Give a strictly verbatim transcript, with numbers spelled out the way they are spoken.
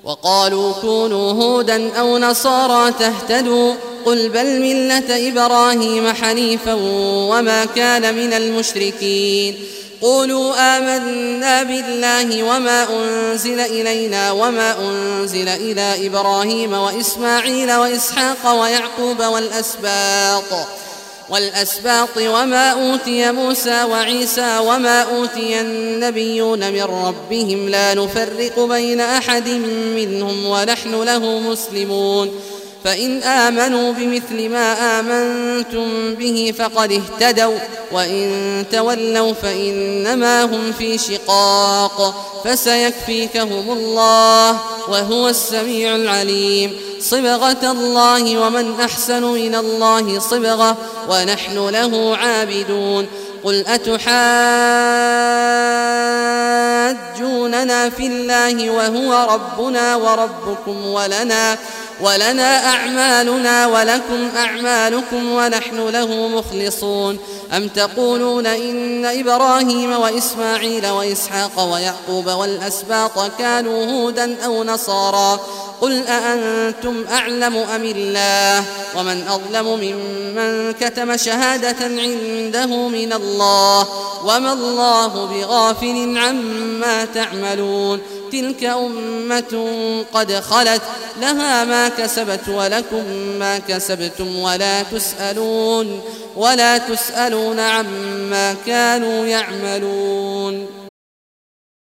وقالوا كونوا هودا أو نصارى تهتدوا قل بل ملة إبراهيم حنيفا وما كان من المشركين قولوا آمنا بالله وما أنزل إلينا وما أنزل إلى إبراهيم وإسماعيل وإسحاق ويعقوب والأسباط والأسباط وما أوتي موسى وعيسى وما أوتي النبيون من ربهم لا نفرق بين أحد منهم ونحن له مسلمون فإن آمنوا بمثل ما آمنتم به فقد اهتدوا وإن تولوا فإنما هم في شقاق فسيكفيكهم الله وهو السميع العليم صبغة الله ومن أحسن من الله صبغة ونحن له عابدون قل أتحاجوننا في الله وهو ربنا وربكم ولنا ولنا أعمالنا ولكم أعمالكم ونحن له مخلصون أم تقولون إن إبراهيم وإسماعيل وإسحاق ويعقوب والأسباط كانوا هودا أو نصارى قل أأنتم أعلم أم الله ومن أظلم ممن كتم شهادة عنده من الله وما الله بغافل عما تعملون تلك أمة قد خلت لها ما كسبت ولكم ما كسبتم ولا تسألون ولا تسألون عما كانوا يعملون.